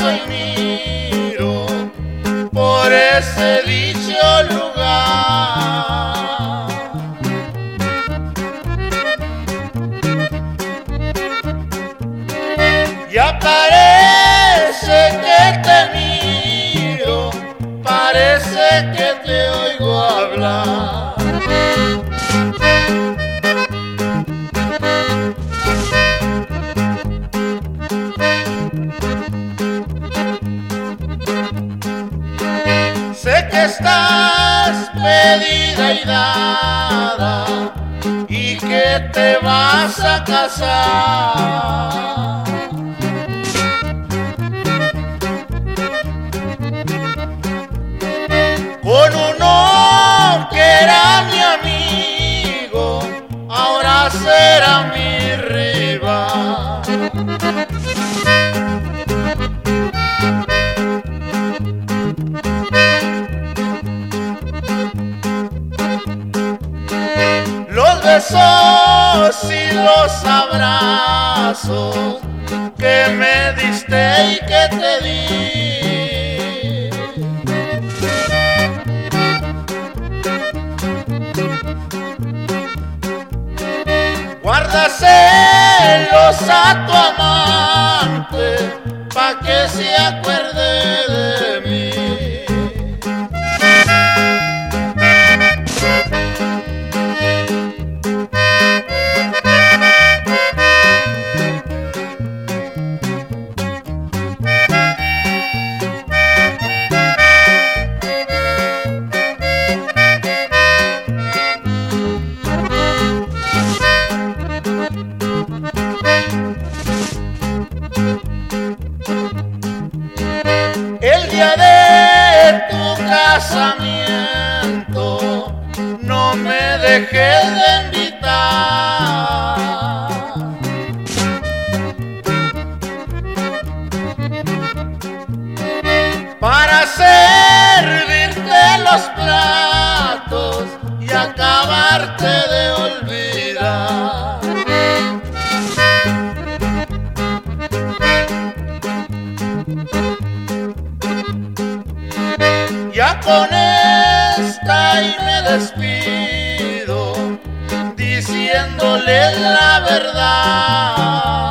paso y miro por ese dicho lugar. Ya parece que te miro, parece que te oigo hablar. Sé que estás pedida y dada y que te vas a casar. Con uno que era mi amigo, ahora será mi rival. Los besos y los abrazos que me diste y que te di, guárdaselos a tu amante pa' que se acuerde de mí. El día de tu casamiento no me dejes de invitar. Para servirte los platos y acabarte de olvidar. Ya con esta y me despido, diciéndole la verdad.